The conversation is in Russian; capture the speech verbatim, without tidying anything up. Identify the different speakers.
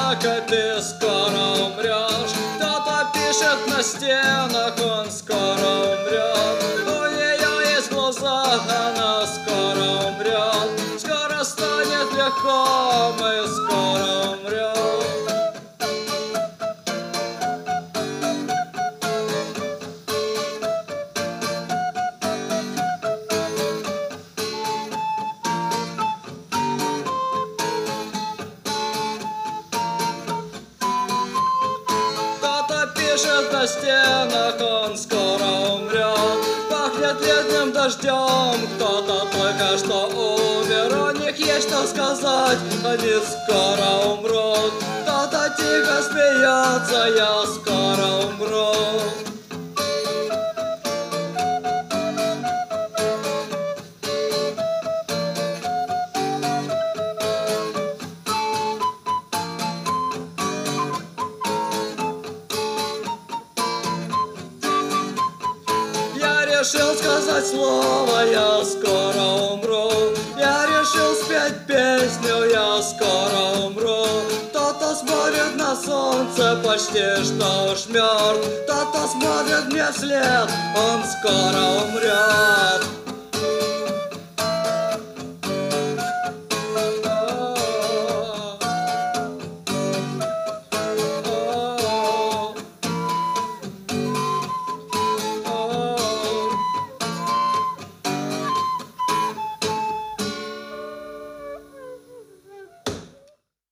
Speaker 1: плакать, ты скоро умрешь. Кто-то пишет на стенах, он скоро умрет. У нее есть глаза, она скоро умрет. Скоро станет легко, мы скоро умрем. Пишет на стенах, он скоро умрет. Пахнет летним дождем, кто-то только что умер. У них есть что сказать, они скоро умрут. Кто-то тихо смеется, я скоро умру. Решил сказать слово, я скоро умру. Я решил спеть песню, я скоро умру. Кто-то смотрит на солнце, почти что уж мертв. Кто-то смотрит мне вслед, он скоро умрет.